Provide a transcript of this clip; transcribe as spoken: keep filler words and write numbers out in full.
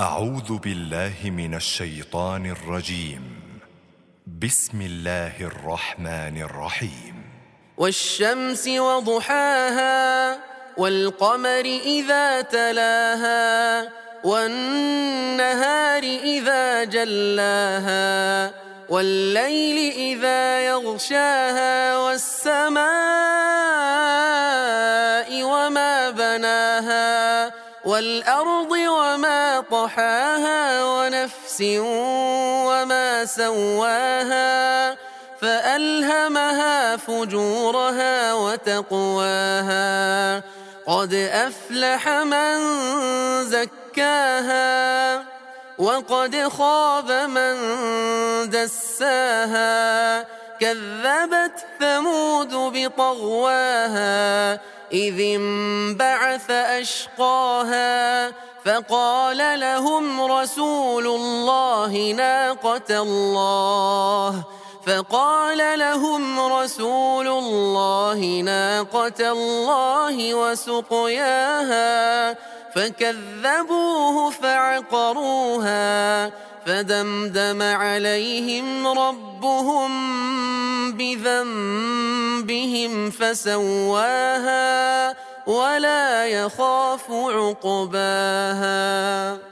أعوذ بالله من الشيطان الرجيم. بسم الله الرحمن الرحيم. والشمس وضحاها والقمر إذا تلاها والنهار إذا جلاها والليل إذا يغشاها والسماء وما بناها والأرض وما طحاها ونفس وما سواها فألهمها فجورها وتقواها قد أفلح من زكاها وقد خاب من دساها كذبت ثمود بطغواها إذ انبعث أشقاها فقال لهم رسول الله ناقة الله فقال لهم رسول الله ناقة الله وسقياها فكذبوه فعقروها فدمدم عليهم ربهم بذنبهم فسواها ولا يخاف عقباها.